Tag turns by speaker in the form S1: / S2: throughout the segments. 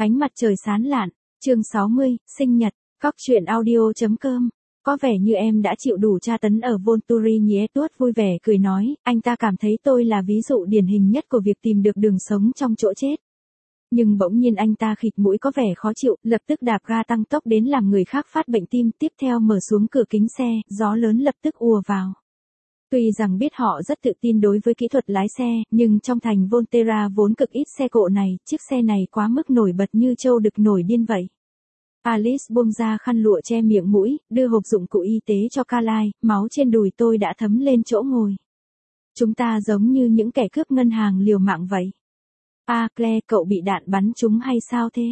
S1: Ánh mặt trời sáng lạn, chương 60, sinh nhật, Cóc truyện audio.com. Có vẻ như em đã chịu đủ tra tấn ở Volturi nhỉ. Edward vui vẻ cười nói, anh ta cảm thấy tôi là ví dụ điển hình nhất của việc tìm được đường sống trong chỗ chết. Nhưng bỗng nhiên anh ta khịt mũi có vẻ khó chịu, lập tức đạp ga tăng tốc đến làm người khác phát bệnh tim, tiếp theo mở xuống cửa kính xe, gió lớn lập tức ùa vào. Tuy rằng biết họ rất tự tin đối với kỹ thuật lái xe, nhưng trong thành Volterra vốn cực ít xe cộ này, chiếc xe này quá mức nổi bật như trâu đực nổi điên vậy. Alice buông ra khăn lụa che miệng mũi, đưa hộp dụng cụ y tế cho Carlyle, máu trên đùi tôi đã thấm lên chỗ ngồi. Chúng ta giống như những kẻ cướp ngân hàng liều mạng vậy. Claire, cậu bị đạn bắn trúng hay sao thế?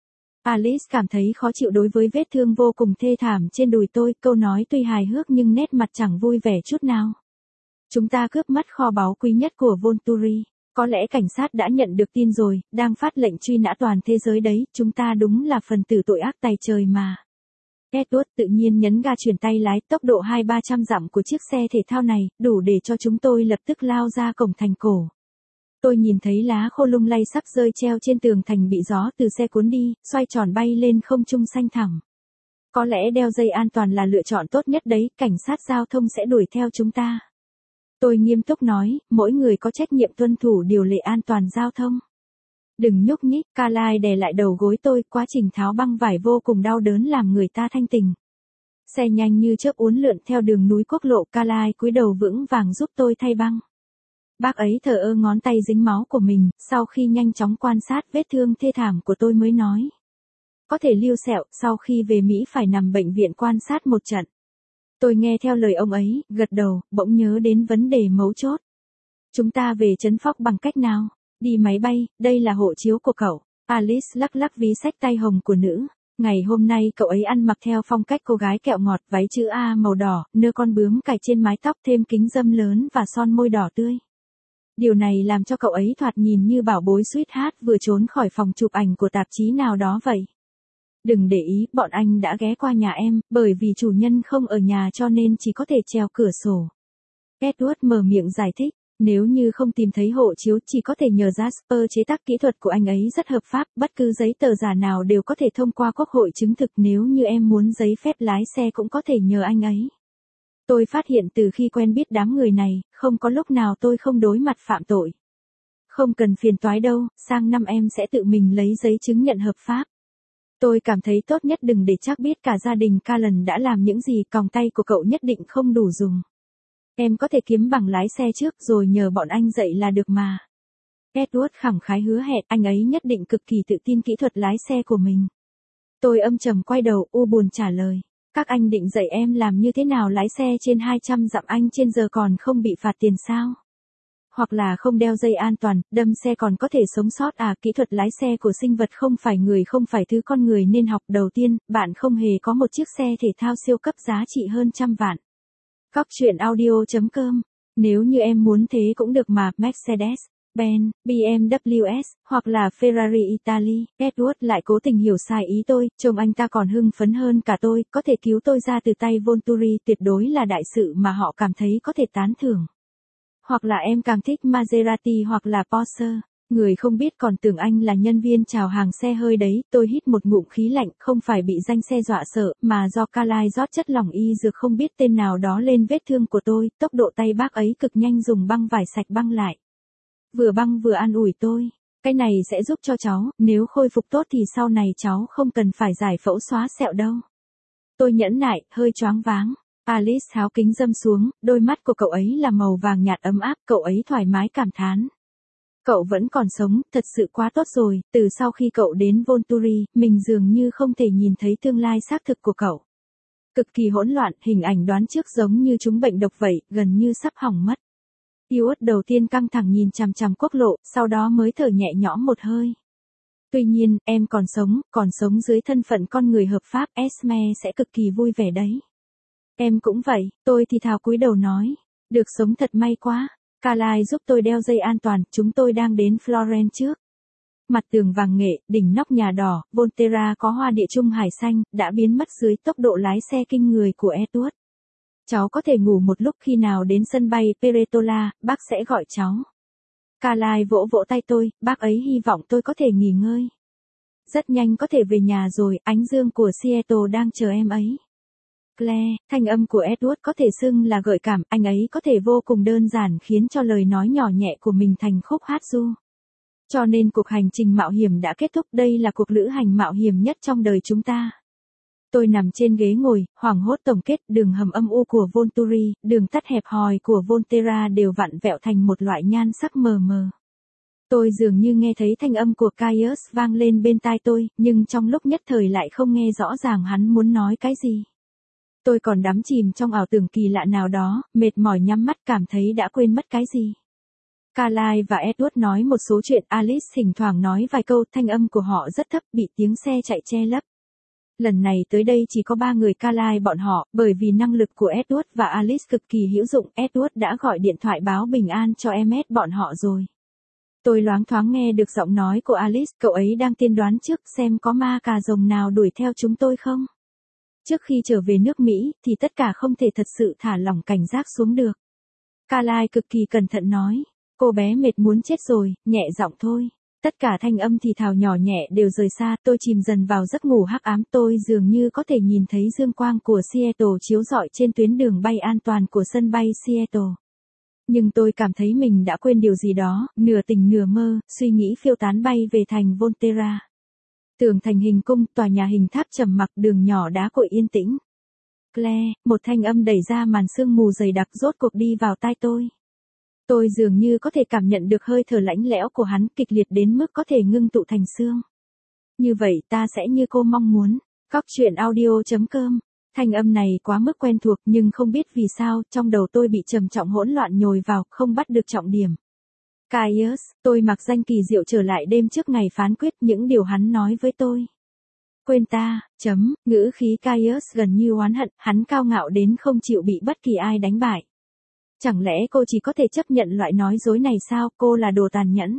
S1: Alice cảm thấy khó chịu đối với vết thương vô cùng thê thảm trên đùi tôi, câu nói tuy hài hước nhưng nét mặt chẳng vui vẻ chút nào. Chúng ta cướp mất kho báu quý nhất của Volturi. Có lẽ cảnh sát đã nhận được tin rồi, đang phát lệnh truy nã toàn thế giới đấy, chúng ta đúng là phần tử tội ác tày trời mà. Edward tự nhiên nhấn ga chuyển tay lái, tốc độ 200-300 dặm của chiếc xe thể thao này, đủ để cho chúng tôi lập tức lao ra cổng thành cổ. Tôi nhìn thấy lá khô lung lay sắp rơi treo trên tường thành bị gió từ xe cuốn đi, xoay tròn bay lên không trung xanh thẳm. Có lẽ đeo dây an toàn là lựa chọn tốt nhất đấy, cảnh sát giao thông sẽ đuổi theo chúng ta. Tôi nghiêm túc nói, mỗi người có trách nhiệm tuân thủ điều lệ an toàn giao thông. Đừng nhúc nhích, Carlyle đè lại đầu gối tôi, quá trình tháo băng vải vô cùng đau đớn làm người ta thanh tình. Xe nhanh như chớp uốn lượn theo đường núi quốc lộ, Carlyle cúi đầu vững vàng giúp tôi thay băng. Bác ấy thờ ơ ngón tay dính máu của mình, sau khi nhanh chóng quan sát vết thương thê thảm của tôi mới nói. Có thể lưu sẹo, sau khi về Mỹ phải nằm bệnh viện quan sát một trận. Tôi nghe theo lời ông ấy, gật đầu, bỗng nhớ đến vấn đề mấu chốt. Chúng ta về trấn Phóc bằng cách nào? Đi máy bay, đây là hộ chiếu của cậu. Alice lắc lắc ví xách tay hồng của nữ. Ngày hôm nay cậu ấy ăn mặc theo phong cách cô gái kẹo ngọt, váy chữ A màu đỏ, nơ con bướm cài trên mái tóc, thêm kính râm lớn và son môi đỏ tươi. Điều này làm cho cậu ấy thoạt nhìn như bảo bối sweetheart vừa trốn khỏi phòng chụp ảnh của tạp chí nào đó vậy. Đừng để ý, bọn anh đã ghé qua nhà em, bởi vì chủ nhân không ở nhà cho nên chỉ có thể trèo cửa sổ. Edward mở miệng giải thích, nếu như không tìm thấy hộ chiếu chỉ có thể nhờ Jasper chế tác, kỹ thuật của anh ấy rất hợp pháp, bất cứ giấy tờ giả nào đều có thể thông qua quốc hội chứng thực, nếu như em muốn giấy phép lái xe cũng có thể nhờ anh ấy. Tôi phát hiện từ khi quen biết đám người này, không có lúc nào tôi không đối mặt phạm tội. Không cần phiền toái đâu, sang năm em sẽ tự mình lấy giấy chứng nhận hợp pháp. Tôi cảm thấy tốt nhất đừng để chắc biết cả gia đình Callan đã làm những gì, còng tay của cậu nhất định không đủ dùng. Em có thể kiếm bằng lái xe trước rồi nhờ bọn anh dạy là được mà. Edward khẳng khái hứa hẹn, anh ấy nhất định cực kỳ tự tin kỹ thuật lái xe của mình. Tôi âm trầm quay đầu, u buồn trả lời. Các anh định dạy em làm như thế nào lái xe trên 200 dặm anh trên giờ còn không bị phạt tiền sao? Hoặc là không đeo dây an toàn, đâm xe còn có thể sống sót à? Kỹ thuật lái xe của sinh vật không phải người, không phải thứ con người nên học. Đầu tiên, bạn không hề có một chiếc xe thể thao siêu cấp giá trị hơn trăm vạn. Cóc truyện audio.com. Nếu như em muốn thế cũng được mà, Mercedes, Benz, BMW, hoặc là Ferrari Italy. Edward lại cố tình hiểu sai ý tôi, trông anh ta còn hưng phấn hơn cả tôi, có thể cứu tôi ra từ tay Volturi tuyệt đối là đại sự mà họ cảm thấy có thể tán thưởng. Hoặc là em càng thích Maserati hoặc là Porsche. Người không biết còn tưởng anh là nhân viên chào hàng xe hơi đấy. Tôi hít một ngụm khí lạnh, không phải bị danh xe dọa sợ, mà do Carlyle rót chất lỏng y dược không biết tên nào đó lên vết thương của tôi. Tốc độ tay bác ấy cực nhanh, dùng băng vải sạch băng lại. Vừa băng vừa an ủi tôi. Cái này sẽ giúp cho cháu, nếu khôi phục tốt thì sau này cháu không cần phải giải phẫu xóa sẹo đâu. Tôi nhẫn nại, hơi choáng váng. Alice tháo kính râm xuống, đôi mắt của cậu ấy là màu vàng nhạt ấm áp, cậu ấy thoải mái cảm thán. Cậu vẫn còn sống, thật sự quá tốt rồi, từ sau khi cậu đến Volturi, mình dường như không thể nhìn thấy tương lai xác thực của cậu. Cực kỳ hỗn loạn, hình ảnh đoán trước giống như chúng bệnh độc vậy, gần như sắp hỏng mất. Edward đầu tiên căng thẳng nhìn chằm chằm quốc lộ, sau đó mới thở nhẹ nhõm một hơi. Tuy nhiên, em còn sống dưới thân phận con người hợp pháp, Esme sẽ cực kỳ vui vẻ đấy. Em cũng vậy, tôi thì thào cúi đầu nói. Được sống thật may quá. Carlyle giúp tôi đeo dây an toàn, chúng tôi đang đến Florence trước. Mặt tường vàng nghệ, đỉnh nóc nhà đỏ, Volterra có hoa địa trung hải xanh, đã biến mất dưới tốc độ lái xe kinh người của Edward. Cháu có thể ngủ một lúc, khi nào đến sân bay Peretola, bác sẽ gọi cháu. Carlyle vỗ vỗ tay tôi, bác ấy hy vọng tôi có thể nghỉ ngơi. Rất nhanh có thể về nhà rồi, ánh dương của Seattle đang chờ em ấy. Claire, thanh âm của Edward có thể xưng là gợi cảm, anh ấy có thể vô cùng đơn giản khiến cho lời nói nhỏ nhẹ của mình thành khúc hát ru. Cho nên cuộc hành trình mạo hiểm đã kết thúc, đây là cuộc lữ hành mạo hiểm nhất trong đời chúng ta. Tôi nằm trên ghế ngồi, hoảng hốt tổng kết, đường hầm âm u của Volturi, đường tắt hẹp hòi của Volterra đều vặn vẹo thành một loại nhan sắc mờ mờ. Tôi dường như nghe thấy thanh âm của Caius vang lên bên tai tôi, nhưng trong lúc nhất thời lại không nghe rõ ràng hắn muốn nói cái gì. Tôi còn đắm chìm trong ảo tưởng kỳ lạ nào đó, mệt mỏi nhắm mắt cảm thấy đã quên mất cái gì. Carlyle và Edward nói một số chuyện, Alice thỉnh thoảng nói vài câu, thanh âm của họ rất thấp, bị tiếng xe chạy che lấp. Lần này tới đây chỉ có 3 người Carlyle bọn họ, bởi vì năng lực của Edward và Alice cực kỳ hữu dụng, Edward đã gọi điện thoại báo bình an cho MS bọn họ rồi. Tôi loáng thoáng nghe được giọng nói của Alice, cậu ấy đang tiên đoán trước xem có ma cà rồng nào đuổi theo chúng tôi không. Trước khi trở về nước Mỹ, thì tất cả không thể thật sự thả lỏng cảnh giác xuống được. Carlyle cực kỳ cẩn thận nói, cô bé mệt muốn chết rồi, nhẹ giọng thôi. Tất cả thanh âm thì thào nhỏ nhẹ đều rời xa, tôi chìm dần vào giấc ngủ hắc ám, tôi dường như có thể nhìn thấy dương quang của Seattle chiếu rọi trên tuyến đường bay an toàn của sân bay Seattle. Nhưng tôi cảm thấy mình đã quên điều gì đó, nửa tỉnh nửa mơ, suy nghĩ phiêu tán bay về thành Volterra. Tường thành hình cung, tòa nhà hình tháp trầm mặc, đường nhỏ đá cội yên tĩnh. Claire, một thanh âm đẩy ra màn sương mù dày đặc rốt cuộc đi vào tai tôi. Tôi dường như có thể cảm nhận được hơi thở lãnh lẽo của hắn, kịch liệt đến mức có thể ngưng tụ thành xương. Như vậy ta sẽ như cô mong muốn. Cóc truyện audio.com. Thanh âm này quá mức quen thuộc nhưng không biết vì sao, trong đầu tôi bị trầm trọng hỗn loạn nhồi vào, không bắt được trọng điểm. Caius, tôi mặc danh kỳ diệu trở lại đêm trước ngày phán quyết những điều hắn nói với tôi. Quên ta, ngữ khí Caius gần như oán hận, hắn cao ngạo đến không chịu bị bất kỳ ai đánh bại. Chẳng lẽ cô chỉ có thể chấp nhận loại nói dối này sao, cô là đồ tàn nhẫn.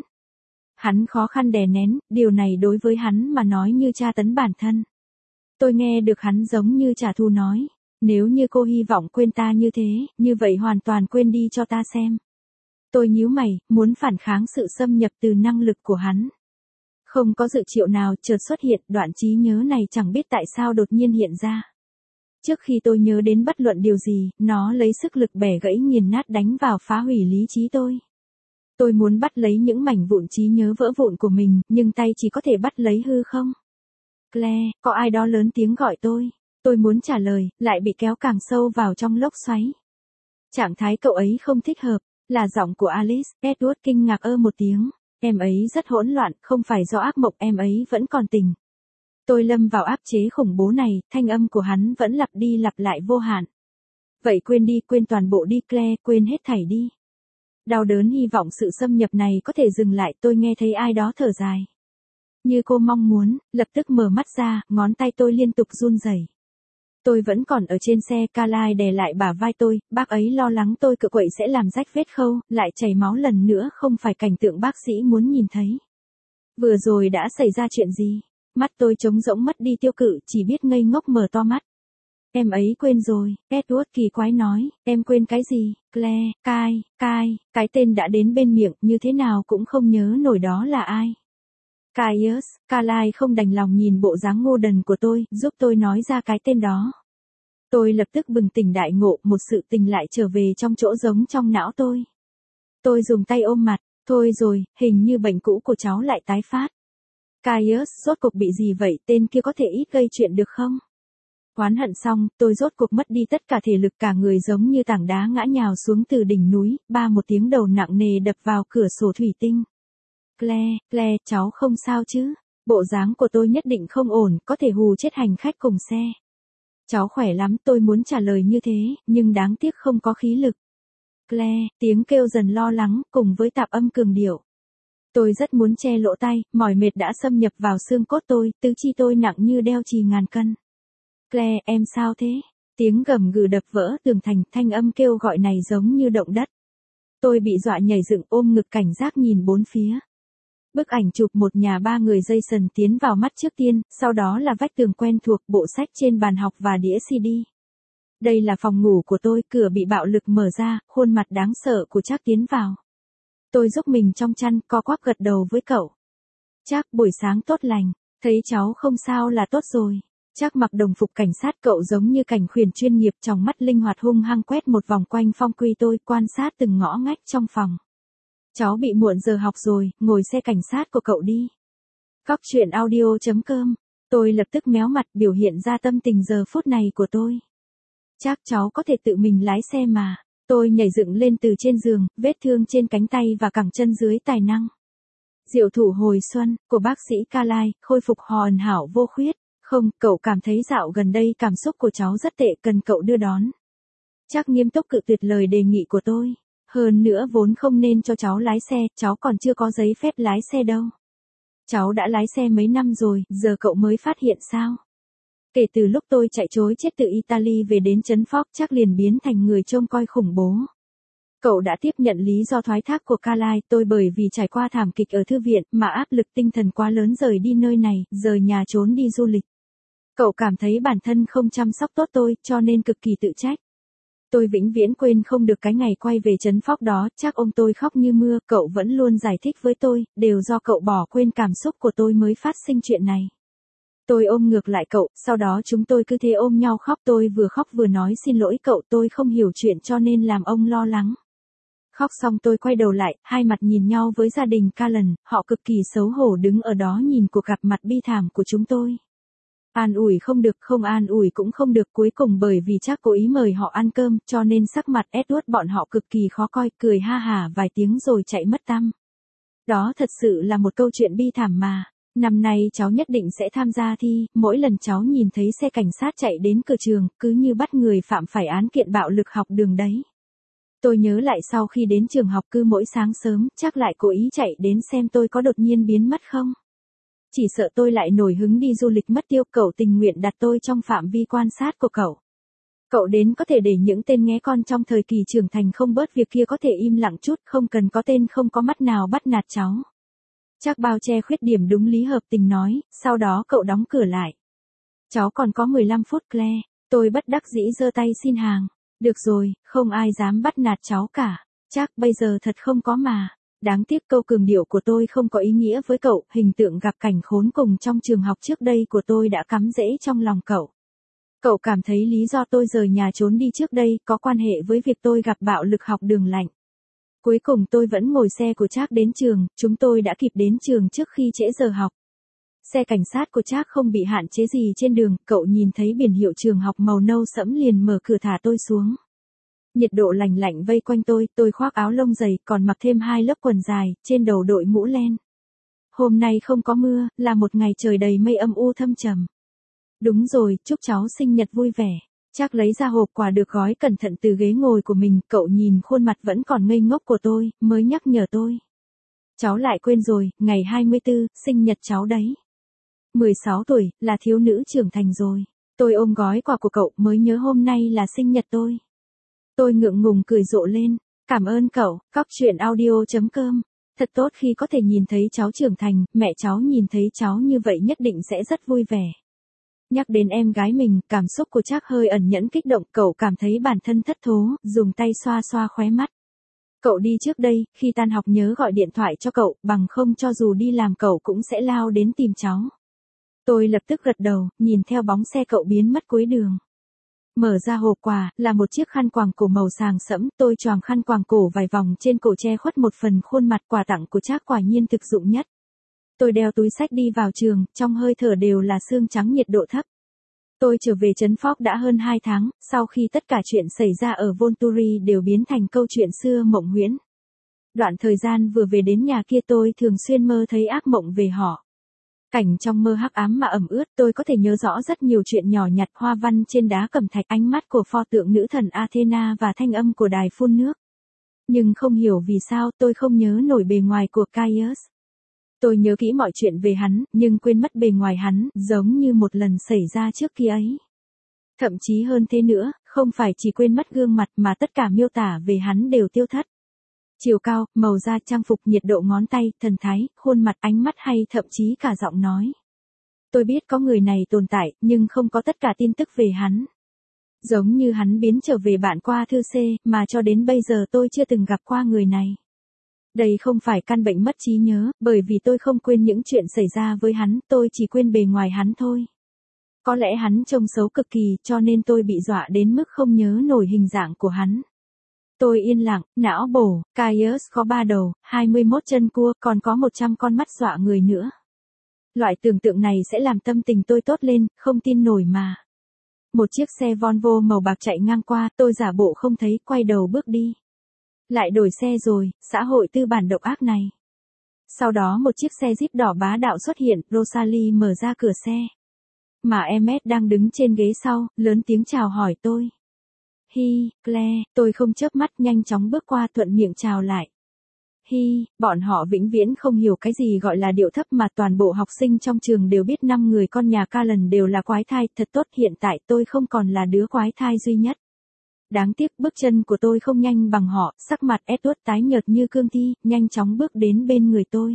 S1: Hắn khó khăn đè nén, điều này đối với hắn mà nói như tra tấn bản thân. Tôi nghe được hắn giống như trả thù nói, nếu như cô hy vọng quên ta như thế, như vậy hoàn toàn quên đi cho ta xem. Tôi nhíu mày, muốn phản kháng sự xâm nhập từ năng lực của hắn. Không có dự triệu nào chợt xuất hiện, đoạn trí nhớ này chẳng biết tại sao đột nhiên hiện ra. Trước khi tôi nhớ đến bất luận điều gì, nó lấy sức lực bẻ gãy nghiền nát đánh vào phá hủy lý trí tôi. Tôi muốn bắt lấy những mảnh vụn trí nhớ vỡ vụn của mình, nhưng tay chỉ có thể bắt lấy hư không. Claire, có ai đó lớn tiếng gọi tôi. Tôi muốn trả lời, lại bị kéo càng sâu vào trong lốc xoáy. Trạng thái cậu ấy không thích hợp, là giọng của Alice. Edward kinh ngạc một tiếng. Em ấy rất hỗn loạn, không phải do ác mộng, em ấy vẫn còn tỉnh. Tôi lâm vào áp chế khủng bố này, thanh âm của hắn vẫn lặp đi lặp lại vô hạn. Vậy quên đi, quên toàn bộ đi Claire, quên hết thảy đi. Đau đớn hy vọng sự xâm nhập này có thể dừng lại, tôi nghe thấy ai đó thở dài. Như cô mong muốn, lập tức mở mắt ra, ngón tay tôi liên tục run rẩy. Tôi vẫn còn ở trên xe, Carlyle đè lại bả vai tôi, bác ấy lo lắng tôi cựa quậy sẽ làm rách vết khâu, lại chảy máu lần nữa, không phải cảnh tượng bác sĩ muốn nhìn thấy. Vừa rồi đã xảy ra chuyện gì? Mắt tôi trống rỗng mất đi tiêu cự, chỉ biết ngây ngốc mở to mắt. Em ấy quên rồi, Edward kỳ quái nói, em quên cái gì? Claire, cái tên đã đến bên miệng, như thế nào cũng không nhớ nổi đó là ai. Caius, Carlyle không đành lòng nhìn bộ dáng ngô đần của tôi, giúp tôi nói ra cái tên đó. Tôi lập tức bừng tỉnh đại ngộ, một sự tình lại trở về trong chỗ giống trong não tôi. Tôi dùng tay ôm mặt, thôi rồi, hình như bệnh cũ của cháu lại tái phát. Caius, rốt cuộc bị gì vậy, tên kia có thể ít gây chuyện được không? Oán hận xong, tôi rốt cuộc mất đi tất cả thể lực, cả người giống như tảng đá ngã nhào xuống từ đỉnh núi, một tiếng đầu nặng nề đập vào cửa sổ thủy tinh. Claire, cháu không sao chứ? Bộ dáng của tôi nhất định không ổn, có thể hù chết hành khách cùng xe. Cháu khỏe lắm, tôi muốn trả lời như thế, nhưng đáng tiếc không có khí lực. Claire, tiếng kêu dần lo lắng, cùng với tạp âm cường điệu. Tôi rất muốn che lỗ tai, mỏi mệt đã xâm nhập vào xương cốt tôi, tứ chi tôi nặng như đeo chì ngàn cân. Claire, em sao thế? Tiếng gầm gừ đập vỡ tường thành, thanh âm kêu gọi này giống như động đất. Tôi bị dọa nhảy dựng, ôm ngực cảnh giác nhìn bốn phía. Bức ảnh chụp một nhà 3 người Jason tiến vào mắt trước tiên, sau đó là vách tường quen thuộc, bộ sách trên bàn học và đĩa CD. Đây là phòng ngủ của tôi, cửa bị bạo lực mở ra, khuôn mặt đáng sợ của Trác tiến vào. Tôi giúp mình trong chăn, co quắp gật đầu với cậu. Trác, buổi sáng tốt lành. Thấy cháu không sao là tốt rồi. Trác mặc đồng phục cảnh sát, cậu giống như cảnh khuyển chuyên nghiệp, trong mắt linh hoạt hung hăng quét một vòng quanh phong quy tôi, quan sát từng ngõ ngách trong phòng. Cháu bị muộn giờ học rồi, ngồi xe cảnh sát của cậu đi. Cóc truyện audio.com. Tôi lập tức méo mặt, biểu hiện ra tâm tình giờ phút này của tôi. Chắc cháu có thể tự mình lái xe mà. Tôi nhảy dựng lên từ trên giường, vết thương trên cánh tay và cẳng chân dưới tài năng. Diệu thủ hồi xuân, của bác sĩ Carline, khôi phục hoàn hảo vô khuyết. Không, cậu cảm thấy dạo gần đây cảm xúc của cháu rất tệ, cần cậu đưa đón. Chắc nghiêm túc cự tuyệt lời đề nghị của tôi. Hơn nữa vốn không nên cho cháu lái xe, cháu còn chưa có giấy phép lái xe đâu. Cháu đã lái xe mấy năm rồi, giờ cậu mới phát hiện sao? Kể từ lúc tôi chạy trối chết từ Italy về đến trấn Fox, chắc liền biến thành người trông coi khủng bố. Cậu đã tiếp nhận lý do thoái thác của Carline, tôi bởi vì trải qua thảm kịch ở thư viện mà áp lực tinh thần quá lớn rời đi nơi này, rời nhà trốn đi du lịch. Cậu cảm thấy bản thân không chăm sóc tốt tôi, cho nên cực kỳ tự trách. Tôi vĩnh viễn quên không được cái ngày quay về trấn Fox đó, chắc ông tôi khóc như mưa, cậu vẫn luôn giải thích với tôi, đều do cậu bỏ quên cảm xúc của tôi mới phát sinh chuyện này. Tôi ôm ngược lại cậu, sau đó chúng tôi cứ thế ôm nhau khóc, tôi vừa khóc vừa nói xin lỗi cậu, tôi không hiểu chuyện cho nên làm ông lo lắng. Khóc xong tôi quay đầu lại, hai mặt nhìn nhau với gia đình Callan, họ cực kỳ xấu hổ đứng ở đó nhìn cuộc gặp mặt bi thảm của chúng tôi. An ủi không được, không an ủi cũng không được, cuối cùng bởi vì chắc cố ý mời họ ăn cơm, cho nên sắc mặt Edward bọn họ cực kỳ khó coi, cười ha hả vài tiếng rồi chạy mất tăm. Đó thật sự là một câu chuyện bi thảm mà. Năm nay cháu nhất định sẽ tham gia thi, mỗi lần cháu nhìn thấy xe cảnh sát chạy đến cửa trường, cứ như bắt người phạm phải án kiện bạo lực học đường đấy. Tôi nhớ lại sau khi đến trường học cứ mỗi sáng sớm, chắc lại cố ý chạy đến xem tôi có đột nhiên biến mất không. Chỉ sợ tôi lại nổi hứng đi du lịch mất tiêu, cậu tình nguyện đặt tôi trong phạm vi quan sát của cậu. Cậu đến có thể để những tên nghé con trong thời kỳ trưởng thành không bớt việc kia có thể im lặng chút, không cần có tên không có mắt nào bắt nạt cháu. Chắc bao che khuyết điểm đúng lý hợp tình nói, sau đó cậu đóng cửa lại. Cháu còn có 15 phút Claire, tôi bất đắc dĩ giơ tay xin hàng. Được rồi, không ai dám bắt nạt cháu cả, chắc bây giờ thật không có mà. Đáng tiếc câu cường điệu của tôi không có ý nghĩa với cậu, hình tượng gặp cảnh khốn cùng trong trường học trước đây của tôi đã cắm rễ trong lòng cậu. Cậu cảm thấy lý do tôi rời nhà trốn đi trước đây có quan hệ với việc tôi gặp bạo lực học đường lạnh. Cuối cùng tôi vẫn ngồi xe của Trác đến trường, chúng tôi đã kịp đến trường trước khi trễ giờ học. Xe cảnh sát của Trác không bị hạn chế gì trên đường, cậu nhìn thấy biển hiệu trường học màu nâu sẫm liền mở cửa thả tôi xuống. Nhiệt độ lạnh lạnh vây quanh tôi khoác áo lông dày, còn mặc thêm 2 lớp quần dài, trên đầu đội mũ len. Hôm nay không có mưa, là một ngày trời đầy mây âm u thâm trầm. Đúng rồi, chúc cháu sinh nhật vui vẻ. Trác lấy ra hộp quà được gói cẩn thận từ ghế ngồi của mình, cậu nhìn khuôn mặt vẫn còn ngây ngốc của tôi, mới nhắc nhở tôi. Cháu lại quên rồi, ngày 24, sinh nhật cháu đấy. 16 tuổi, là thiếu nữ trưởng thành rồi. Tôi ôm gói quà của cậu mới nhớ hôm nay là sinh nhật tôi. Tôi ngượng ngùng cười rộ lên. Cảm ơn cậu, cóc truyện audio.com. Thật tốt khi có thể nhìn thấy cháu trưởng thành, mẹ cháu nhìn thấy cháu như vậy nhất định sẽ rất vui vẻ. Nhắc đến em gái mình, cảm xúc của Trác hơi ẩn nhẫn kích động, cậu cảm thấy bản thân thất thố, dùng tay xoa xoa khóe mắt. Cậu đi trước đây, khi tan học nhớ gọi điện thoại cho cậu, bằng không cho dù đi làm cậu cũng sẽ lao đến tìm cháu. Tôi lập tức gật đầu, nhìn theo bóng xe cậu biến mất cuối đường. Mở ra hộp quà, là một chiếc khăn quàng cổ màu sàng sẫm, tôi choàng khăn quàng cổ vài vòng trên cổ che khuất một phần khuôn mặt, quà tặng của Trác quả nhiên thực dụng nhất. Tôi đeo túi xách đi vào trường, trong hơi thở đều là sương trắng nhiệt độ thấp. Tôi trở về trấn Fox đã hơn 2 tháng, sau khi tất cả chuyện xảy ra ở Volturi đều biến thành câu chuyện xưa mộng huyễn. Đoạn thời gian vừa về đến nhà kia tôi thường xuyên mơ thấy ác mộng về họ. Cảnh trong mơ hắc ám mà ẩm ướt, tôi có thể nhớ rõ rất nhiều chuyện nhỏ nhặt, hoa văn trên đá cẩm thạch, ánh mắt của pho tượng nữ thần Athena và thanh âm của đài phun nước. Nhưng không hiểu vì sao tôi không nhớ nổi bề ngoài của Caius. Tôi nhớ kỹ mọi chuyện về hắn, nhưng quên mất bề ngoài hắn, giống như một lần xảy ra trước kia ấy. Thậm chí hơn thế nữa, không phải chỉ quên mất gương mặt mà tất cả miêu tả về hắn đều tiêu thất. Chiều cao, màu da, trang phục, nhiệt độ ngón tay, thần thái, khuôn mặt, ánh mắt hay thậm chí cả giọng nói. Tôi biết có người này tồn tại, nhưng không có tất cả tin tức về hắn. Giống như hắn biến trở về bạn qua thư C, mà cho đến bây giờ tôi chưa từng gặp qua người này. Đây không phải căn bệnh mất trí nhớ, bởi vì tôi không quên những chuyện xảy ra với hắn, tôi chỉ quên bề ngoài hắn thôi. Có lẽ hắn trông xấu cực kỳ, cho nên tôi bị dọa đến mức không nhớ nổi hình dạng của hắn. Tôi yên lặng, não bổ, Caius có 3 đầu, 21 chân cua, còn có 100 con mắt dọa người nữa. Loại tưởng tượng này sẽ làm tâm tình tôi tốt lên, không tin nổi mà. Một chiếc xe Volvo màu bạc chạy ngang qua, tôi giả bộ không thấy, quay đầu bước đi. Lại đổi xe rồi, xã hội tư bản độc ác này. Sau đó một chiếc xe Jeep đỏ bá đạo xuất hiện, Rosalie mở ra cửa xe. Mà Emmet đang đứng trên ghế sau, lớn tiếng chào hỏi tôi. Hi, Claire, tôi không chớp mắt nhanh chóng bước qua thuận miệng chào lại. Hi, bọn họ vĩnh viễn không hiểu cái gì gọi là điệu thấp mà toàn bộ học sinh trong trường đều biết 5 người con nhà Callan đều là quái thai, thật tốt hiện tại tôi không còn là đứa quái thai duy nhất. Đáng tiếc bước chân của tôi không nhanh bằng họ, sắc mặt Edward tái nhợt như cương thi, nhanh chóng bước đến bên người tôi.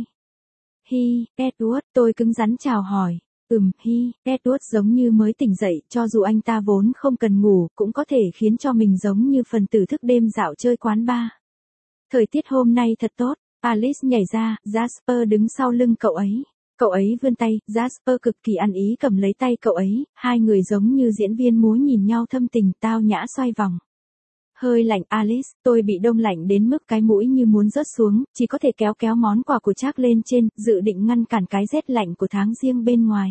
S1: Hi, Edward, tôi cứng rắn chào hỏi. Hi, Edward giống như mới tỉnh dậy, cho dù anh ta vốn không cần ngủ, cũng có thể khiến cho mình giống như phần tử thức đêm dạo chơi quán bar. Thời tiết hôm nay thật tốt, Alice nhảy ra, Jasper đứng sau lưng cậu ấy. Cậu ấy vươn tay, Jasper cực kỳ ăn ý cầm lấy tay cậu ấy, hai người giống như diễn viên múa nhìn nhau thâm tình tao nhã xoay vòng. Hơi lạnh Alice, tôi bị đông lạnh đến mức cái mũi như muốn rớt xuống, chỉ có thể kéo kéo món quà của Trác lên trên, dự định ngăn cản cái rét lạnh của tháng riêng bên ngoài.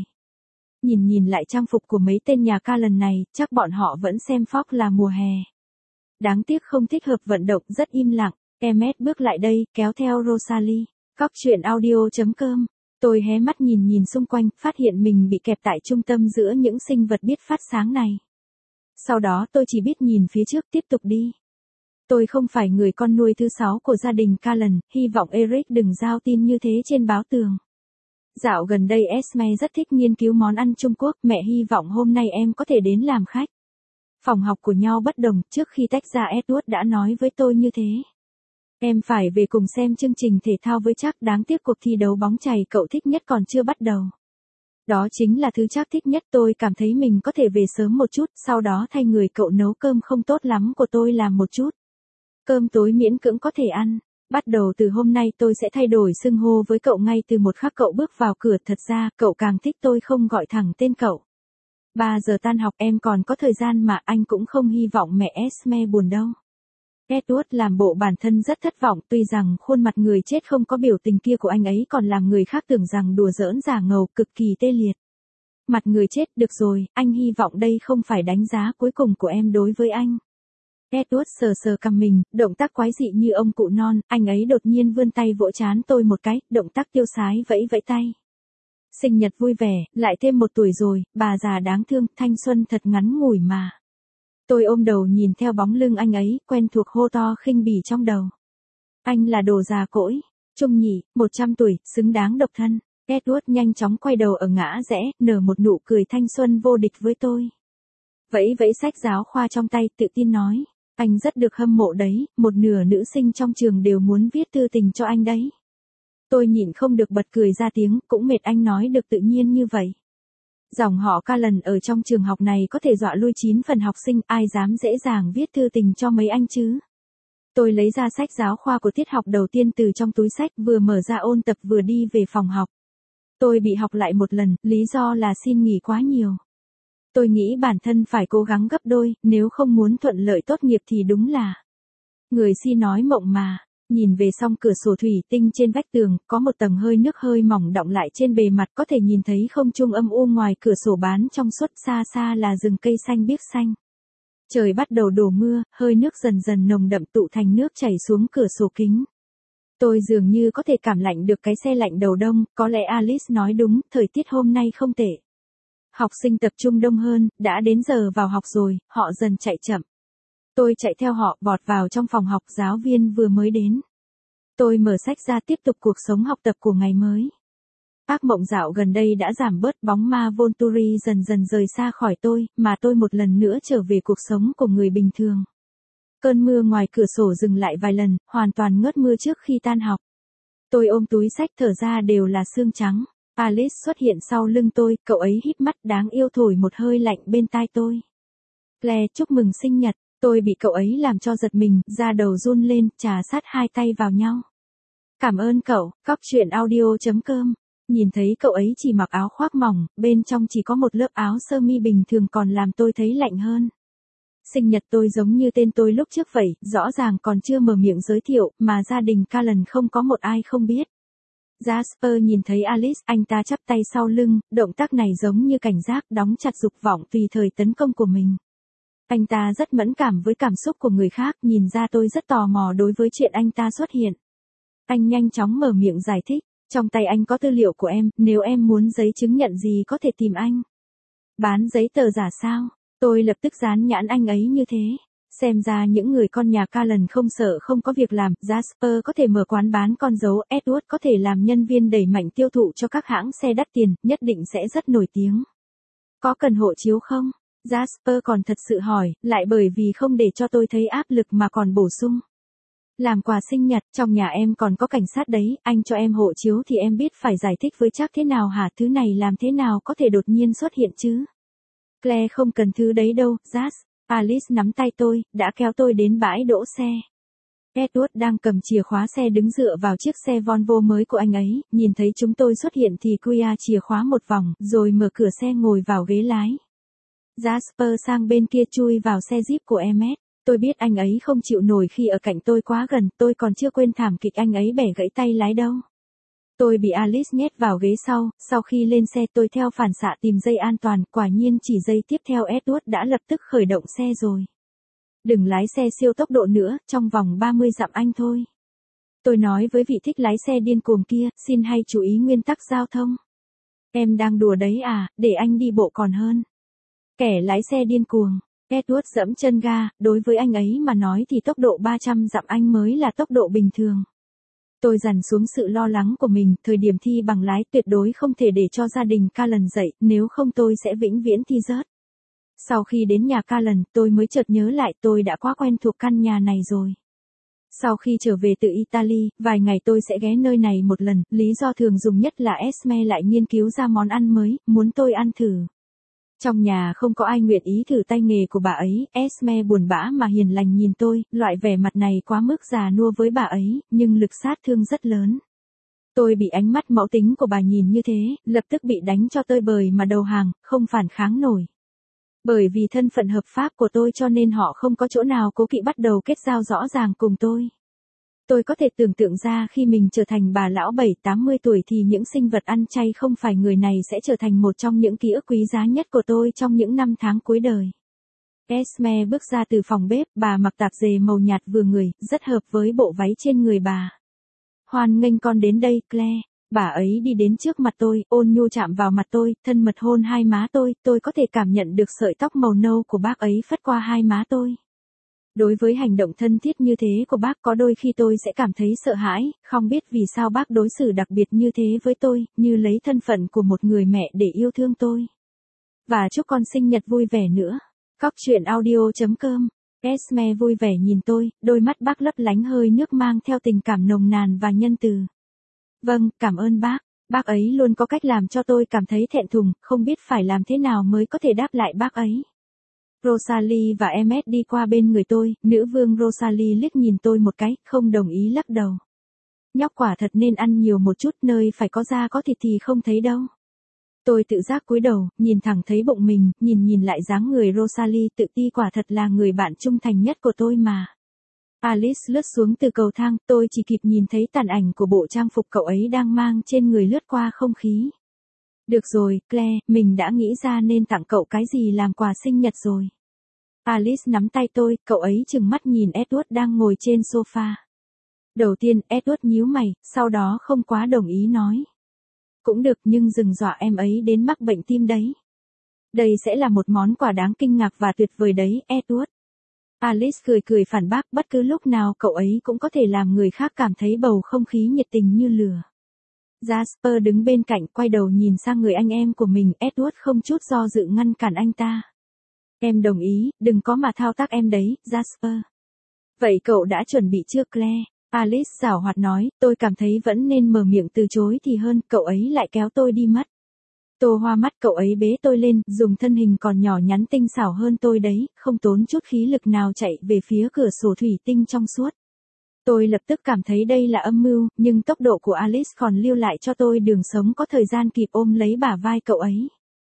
S1: Nhìn lại trang phục của mấy tên nhà ca lần này, chắc bọn họ vẫn xem Fox là mùa hè. Đáng tiếc không thích hợp vận động, rất im lặng. Emmet bước lại đây, kéo theo Rosalie. Cóc truyện audio.com. Tôi hé mắt nhìn xung quanh, phát hiện mình bị kẹp tại trung tâm giữa những sinh vật biết phát sáng này. Sau đó tôi chỉ biết nhìn phía trước tiếp tục đi. Tôi không phải người con nuôi thứ 6 của gia đình Callan, hy vọng Eric đừng giao tin như thế trên báo tường. Dạo gần đây Esme rất thích nghiên cứu món ăn Trung Quốc, mẹ hy vọng hôm nay em có thể đến làm khách. Phòng học của nhau bất đồng, trước khi tách ra Edward đã nói với tôi như thế. Em phải về cùng xem chương trình thể thao với Trác, đáng tiếc cuộc thi đấu bóng chày cậu thích nhất còn chưa bắt đầu. Đó chính là thứ Trác thích nhất, tôi cảm thấy mình có thể về sớm một chút, sau đó thay người cậu nấu cơm không tốt lắm của tôi làm một chút. Cơm tối miễn cưỡng có thể ăn. Bắt đầu từ hôm nay tôi sẽ thay đổi xưng hô với cậu ngay từ một khắc cậu bước vào cửa, thật ra cậu càng thích tôi không gọi thẳng tên cậu. 3 giờ tan học em còn có thời gian mà, anh cũng không hy vọng mẹ Esme buồn đâu. Edward làm bộ bản thân rất thất vọng, tuy rằng khuôn mặt người chết không có biểu tình kia của anh ấy còn làm người khác tưởng rằng đùa giỡn giả ngầu, cực kỳ tê liệt. Mặt người chết, được rồi, anh hy vọng đây không phải đánh giá cuối cùng của em đối với anh. Edward sờ cằm mình, động tác quái dị như ông cụ non, anh ấy đột nhiên vươn tay vỗ trán tôi một cái, động tác tiêu sái vẫy tay. Sinh nhật vui vẻ, lại thêm 1 tuổi rồi, bà già đáng thương, thanh xuân thật ngắn ngủi mà. Tôi ôm đầu nhìn theo bóng lưng anh ấy, quen thuộc hô to khinh bỉ trong đầu. Anh là đồ già cỗi, trung nhỉ, 100 tuổi, xứng đáng độc thân. Edward nhanh chóng quay đầu ở ngã rẽ, nở một nụ cười thanh xuân vô địch với tôi. Vẫy sách giáo khoa trong tay, tự tin nói. Anh rất được hâm mộ đấy, một nửa nữ sinh trong trường đều muốn viết thư tình cho anh đấy. Tôi nhịn không được bật cười ra tiếng, cũng mệt anh nói được tự nhiên như vậy. Dòng họ Callan ở trong trường học này có thể dọa lui 9 phần học sinh, ai dám dễ dàng viết thư tình cho mấy anh chứ. Tôi lấy ra sách giáo khoa của tiết học đầu tiên từ trong túi sách, vừa mở ra ôn tập vừa đi về phòng học. Tôi bị học lại một lần, lý do là xin nghỉ quá nhiều. Tôi nghĩ bản thân phải cố gắng gấp đôi, nếu không muốn thuận lợi tốt nghiệp thì đúng là người si nói mộng mà. Nhìn về xong cửa sổ thủy tinh trên vách tường, có một tầng hơi nước hơi mỏng đọng lại trên bề mặt, có thể nhìn thấy không trung âm u ngoài cửa sổ bán trong suốt, xa xa là rừng cây xanh biếc xanh. Trời bắt đầu đổ mưa, hơi nước dần dần nồng đậm tụ thành nước chảy xuống cửa sổ kính. Tôi dường như có thể cảm lạnh được cái se lạnh đầu đông, có lẽ Alice nói đúng, thời tiết hôm nay không tệ. Học sinh tập trung đông hơn, đã đến giờ vào học rồi, họ dần chạy chậm. Tôi chạy theo họ, vọt vào trong phòng học, giáo viên vừa mới đến. Tôi mở sách ra tiếp tục cuộc sống học tập của ngày mới. Ác mộng dạo gần đây đã giảm bớt, bóng ma Volturi dần dần rời xa khỏi tôi, mà tôi một lần nữa trở về cuộc sống của người bình thường. Cơn mưa ngoài cửa sổ dừng lại vài lần, hoàn toàn ngớt mưa trước khi tan học. Tôi ôm túi sách thở ra đều là sương trắng. Alice xuất hiện sau lưng tôi, cậu ấy híp mắt đáng yêu thổi một hơi lạnh bên tai tôi. Claire, chúc mừng sinh nhật. Tôi bị cậu ấy làm cho giật mình, da đầu run lên, trà sát hai tay vào nhau. Cảm ơn cậu, cóc truyện audio.com. Nhìn thấy cậu ấy chỉ mặc áo khoác mỏng, bên trong chỉ có một lớp áo sơ mi bình thường còn làm tôi thấy lạnh hơn. Sinh nhật tôi giống như tên tôi lúc trước vậy, rõ ràng còn chưa mở miệng giới thiệu, mà gia đình Callan không có một ai không biết. Jasper nhìn thấy Alice, anh ta chắp tay sau lưng, động tác này giống như cảnh giác đóng chặt dục vọng tùy thời tấn công của mình. Anh ta rất mẫn cảm với cảm xúc của người khác, nhìn ra tôi rất tò mò đối với chuyện anh ta xuất hiện. Anh nhanh chóng mở miệng giải thích, trong tay anh có tư liệu của em, nếu em muốn giấy chứng nhận gì có thể tìm anh. Bán giấy tờ giả sao? Tôi lập tức dán nhãn anh ấy như thế. Xem ra những người con nhà Callan không sợ không có việc làm, Jasper có thể mở quán bán con dấu, Edward có thể làm nhân viên đẩy mạnh tiêu thụ cho các hãng xe đắt tiền, nhất định sẽ rất nổi tiếng. Có cần hộ chiếu không? Jasper còn thật sự hỏi, lại bởi vì không để cho tôi thấy áp lực mà còn bổ sung. Làm quà sinh nhật, trong nhà em còn có cảnh sát đấy, anh cho em hộ chiếu thì em biết phải giải thích với Trác thế nào hả, thứ này làm thế nào có thể đột nhiên xuất hiện chứ? Claire không cần thứ đấy đâu, Jas. Alice nắm tay tôi, đã kéo tôi đến bãi đỗ xe. Edward đang cầm chìa khóa xe đứng dựa vào chiếc xe Volvo mới của anh ấy, nhìn thấy chúng tôi xuất hiện thì quia chìa khóa một vòng, rồi mở cửa xe ngồi vào ghế lái. Jasper sang bên kia chui vào xe Jeep của Emmet. Tôi biết anh ấy không chịu nổi khi ở cạnh tôi quá gần, tôi còn chưa quên thảm kịch anh ấy bẻ gãy tay lái đâu. Tôi bị Alice nhét vào ghế sau khi lên xe tôi theo phản xạ tìm dây an toàn, quả nhiên chỉ giây tiếp theo Edward đã lập tức khởi động xe rồi. Đừng lái xe siêu tốc độ nữa, trong vòng 30 dặm anh thôi. Tôi nói với vị thích lái xe điên cuồng kia, xin hay chú ý nguyên tắc giao thông. Em đang đùa đấy à, để anh đi bộ còn hơn. Kẻ lái xe điên cuồng. Edward giẫm chân ga, đối với anh ấy mà nói thì tốc độ 300 dặm anh mới là tốc độ bình thường. Tôi dằn xuống sự lo lắng của mình, thời điểm thi bằng lái tuyệt đối không thể để cho gia đình Callan dậy, nếu không tôi sẽ vĩnh viễn thi rớt. Sau khi đến nhà Callan, tôi mới chợt nhớ lại tôi đã quá quen thuộc căn nhà này rồi. Sau khi trở về từ Italy, vài ngày tôi sẽ ghé nơi này một lần, lý do thường dùng nhất là Esme lại nghiên cứu ra món ăn mới, muốn tôi ăn thử. Trong nhà không có ai nguyện ý thử tay nghề của bà ấy, Esme buồn bã mà hiền lành nhìn tôi, loại vẻ mặt này quá mức già nua với bà ấy, nhưng lực sát thương rất lớn. Tôi bị ánh mắt mẫu tính của bà nhìn như thế, lập tức bị đánh cho tơi bời mà đầu hàng, không phản kháng nổi. Bởi vì thân phận hợp pháp của tôi cho nên họ không có chỗ nào cố kỵ bắt đầu kết giao rõ ràng cùng tôi. Tôi có thể tưởng tượng ra khi mình trở thành bà lão 7-80 tuổi thì những sinh vật ăn chay không phải người này sẽ trở thành một trong những ký ức quý giá nhất của tôi trong những năm tháng cuối đời. Esme bước ra từ phòng bếp, bà mặc tạp dề màu nhạt vừa người, rất hợp với bộ váy trên người bà. Hoan nghênh con đến đây, Claire. Bà ấy đi đến trước mặt tôi, ôn nhu chạm vào mặt tôi, thân mật hôn hai má tôi có thể cảm nhận được sợi tóc màu nâu của bác ấy phất qua hai má tôi. Đối với hành động thân thiết như thế của bác có đôi khi tôi sẽ cảm thấy sợ hãi, không biết vì sao bác đối xử đặc biệt như thế với tôi, như lấy thân phận của một người mẹ để yêu thương tôi. Và chúc con sinh nhật vui vẻ nữa. Cóc truyện audio.com. Esme vui vẻ nhìn tôi, đôi mắt bác lấp lánh hơi nước mang theo tình cảm nồng nàn và nhân từ. Vâng, cảm ơn bác. Bác ấy luôn có cách làm cho tôi cảm thấy thẹn thùng, không biết phải làm thế nào mới có thể đáp lại bác ấy. Rosalie và Emmet đi qua bên người tôi, nữ vương Rosalie liếc nhìn tôi một cái, không đồng ý lắc đầu. Nhóc quả thật nên ăn nhiều một chút, nơi phải có da có thịt thì không thấy đâu. Tôi tự giác cúi đầu, nhìn thẳng thấy bụng mình, nhìn lại dáng người Rosalie tự ti quả thật là người bạn trung thành nhất của tôi mà. Alice lướt xuống từ cầu thang, tôi chỉ kịp nhìn thấy tàn ảnh của bộ trang phục cậu ấy đang mang trên người lướt qua không khí. Được rồi, Claire, mình đã nghĩ ra nên tặng cậu cái gì làm quà sinh nhật rồi. Alice nắm tay tôi, cậu ấy trừng mắt nhìn Edward đang ngồi trên sofa. Đầu tiên, Edward nhíu mày, sau đó không quá đồng ý nói. Cũng được nhưng đừng dọa em ấy đến mắc bệnh tim đấy. Đây sẽ là một món quà đáng kinh ngạc và tuyệt vời đấy, Edward. Alice cười phản bác, bất cứ lúc nào cậu ấy cũng có thể làm người khác cảm thấy bầu không khí nhiệt tình như lửa. Jasper đứng bên cạnh quay đầu nhìn sang người anh em của mình, Edward không chút do dự ngăn cản anh ta. Em đồng ý, đừng có mà thao tác em đấy, Jasper. Vậy cậu đã chuẩn bị chưa Claire? Alice giảo hoạt nói, tôi cảm thấy vẫn nên mở miệng từ chối thì hơn, cậu ấy lại kéo tôi đi mất. Tô hoa mắt cậu ấy bế tôi lên, dùng thân hình còn nhỏ nhắn tinh xảo hơn tôi đấy, không tốn chút khí lực nào chạy về phía cửa sổ thủy tinh trong suốt. Tôi lập tức cảm thấy đây là âm mưu, nhưng tốc độ của Alice còn lưu lại cho tôi đường sống có thời gian kịp ôm lấy bả vai cậu ấy.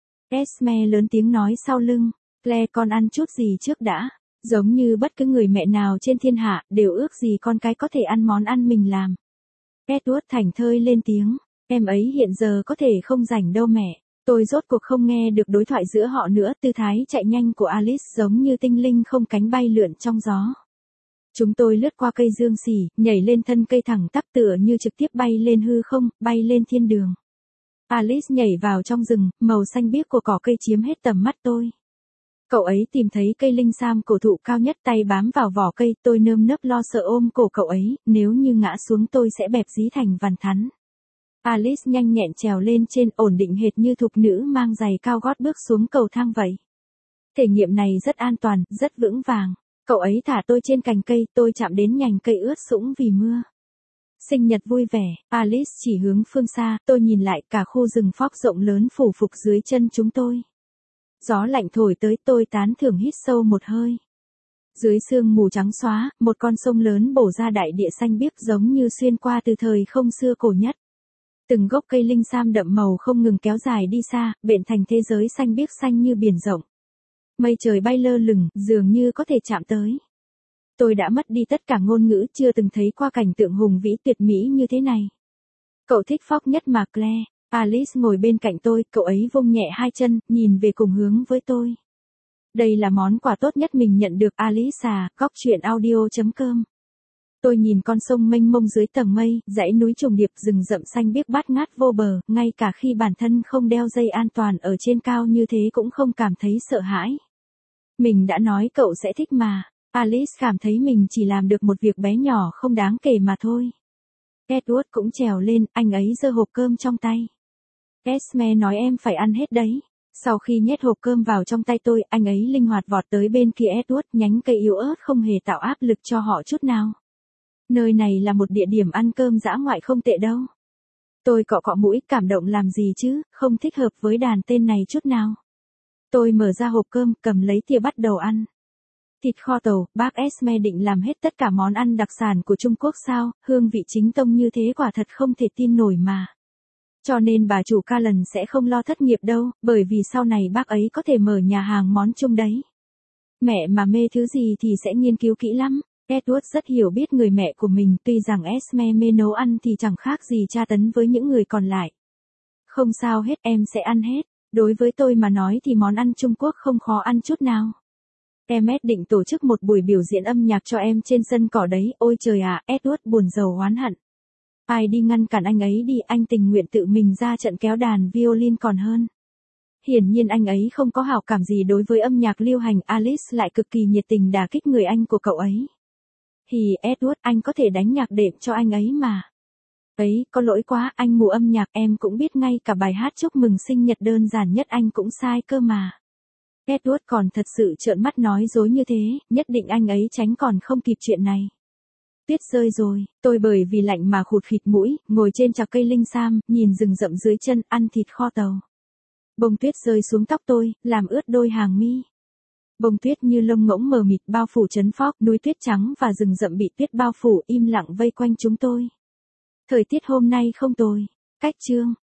S1: Esme lớn tiếng nói sau lưng, Claire con ăn chút gì trước đã. Giống như bất cứ người mẹ nào trên thiên hạ, đều ước gì con cái có thể ăn món ăn mình làm. Edward thảnh thơi lên tiếng, em ấy hiện giờ có thể không rảnh đâu mẹ. Tôi rốt cuộc không nghe được đối thoại giữa họ nữa, tư thái chạy nhanh của Alice giống như tinh linh không cánh bay lượn trong gió. Chúng tôi lướt qua cây dương xỉ, nhảy lên thân cây thẳng tắp tựa như trực tiếp bay lên hư không, bay lên thiên đường. Alice nhảy vào trong rừng, màu xanh biếc của cỏ cây chiếm hết tầm mắt tôi. Cậu ấy tìm thấy cây linh sam cổ thụ cao nhất, tay bám vào vỏ cây, tôi nơm nớp lo sợ ôm cổ cậu ấy, nếu như ngã xuống tôi sẽ bẹp dí thành vằn thắn. Alice nhanh nhẹn trèo lên trên, ổn định hệt như thục nữ mang giày cao gót bước xuống cầu thang vậy. Thể nghiệm này rất an toàn, rất vững vàng. Cậu ấy thả tôi trên cành cây, tôi chạm đến nhành cây ướt sũng vì mưa. Sinh nhật vui vẻ, Alice chỉ hướng phương xa, tôi nhìn lại cả khu rừng phóc rộng lớn phủ phục dưới chân chúng tôi. Gió lạnh thổi tới, tôi tán thưởng hít sâu một hơi. Dưới sương mù trắng xóa, một con sông lớn bổ ra đại địa xanh biếc giống như xuyên qua từ thời không xưa cổ nhất. Từng gốc cây linh sam đậm màu không ngừng kéo dài đi xa, bện thành thế giới xanh biếc xanh như biển rộng. Mây trời bay lơ lửng, dường như có thể chạm tới. Tôi đã mất đi tất cả ngôn ngữ, chưa từng thấy qua cảnh tượng hùng vĩ tuyệt mỹ như thế này. Cậu thích phóc nhất mà Claire. Alice ngồi bên cạnh tôi, cậu ấy vung nhẹ hai chân, nhìn về cùng hướng với tôi. Đây là món quà tốt nhất mình nhận được, Alice à, goctruyện.audio.com. Tôi nhìn con sông mênh mông dưới tầng mây, dãy núi trùng điệp, rừng rậm xanh biếc bát ngát vô bờ, ngay cả khi bản thân không đeo dây an toàn ở trên cao như thế cũng không cảm thấy sợ hãi. Mình đã nói cậu sẽ thích mà. Alice cảm thấy mình chỉ làm được một việc bé nhỏ không đáng kể mà thôi. Edward cũng trèo lên, anh ấy giơ hộp cơm trong tay. Esme nói em phải ăn hết đấy. Sau khi nhét hộp cơm vào trong tay tôi, anh ấy linh hoạt vọt tới bên kia Edward, nhánh cây yếu ớt không hề tạo áp lực cho họ chút nào. Nơi này là một địa điểm ăn cơm dã ngoại không tệ đâu. Tôi cọ cọ mũi, cảm động làm gì chứ, không thích hợp với đàn tên này chút nào. Tôi mở ra hộp cơm, cầm lấy thìa bắt đầu ăn. Thịt kho tàu, bác Esme định làm hết tất cả món ăn đặc sản của Trung Quốc sao, hương vị chính tông như thế quả thật không thể tin nổi mà. Cho nên bà chủ Callan sẽ không lo thất nghiệp đâu, bởi vì sau này bác ấy có thể mở nhà hàng món Trung đấy. Mẹ mà mê thứ gì thì sẽ nghiên cứu kỹ lắm. Edward rất hiểu biết người mẹ của mình, tuy rằng Esme mê nấu ăn thì chẳng khác gì tra tấn với những người còn lại. Không sao hết, em sẽ ăn hết. Đối với tôi mà nói thì món ăn Trung Quốc không khó ăn chút nào. Em định tổ chức một buổi biểu diễn âm nhạc cho em trên sân cỏ đấy, ôi trời à, Edward buồn rầu oán hận. Ai đi ngăn cản anh ấy đi, anh tình nguyện tự mình ra trận kéo đàn violin còn hơn. Hiển nhiên anh ấy không có hảo cảm gì đối với âm nhạc lưu hành, Alice lại cực kỳ nhiệt tình đả kích người anh của cậu ấy. Thì Edward, anh có thể đánh nhạc đệm cho anh ấy mà. Ấy, có lỗi quá, anh mù âm nhạc, em cũng biết ngay cả bài hát chúc mừng sinh nhật đơn giản nhất anh cũng sai cơ mà. Edward còn thật sự trợn mắt nói dối như thế, nhất định anh ấy tránh còn không kịp chuyện này. Tuyết rơi rồi, tôi bởi vì lạnh mà khụt khịt mũi, ngồi trên chạc cây linh sam, nhìn rừng rậm dưới chân, ăn thịt kho tàu. Bông tuyết rơi xuống tóc tôi, làm ướt đôi hàng mi. Bông tuyết như lông ngỗng mờ mịt bao phủ trấn phóc, núi tuyết trắng và rừng rậm bị tuyết bao phủ im lặng vây quanh chúng tôi. Thời tiết hôm nay không tồi. Cách chương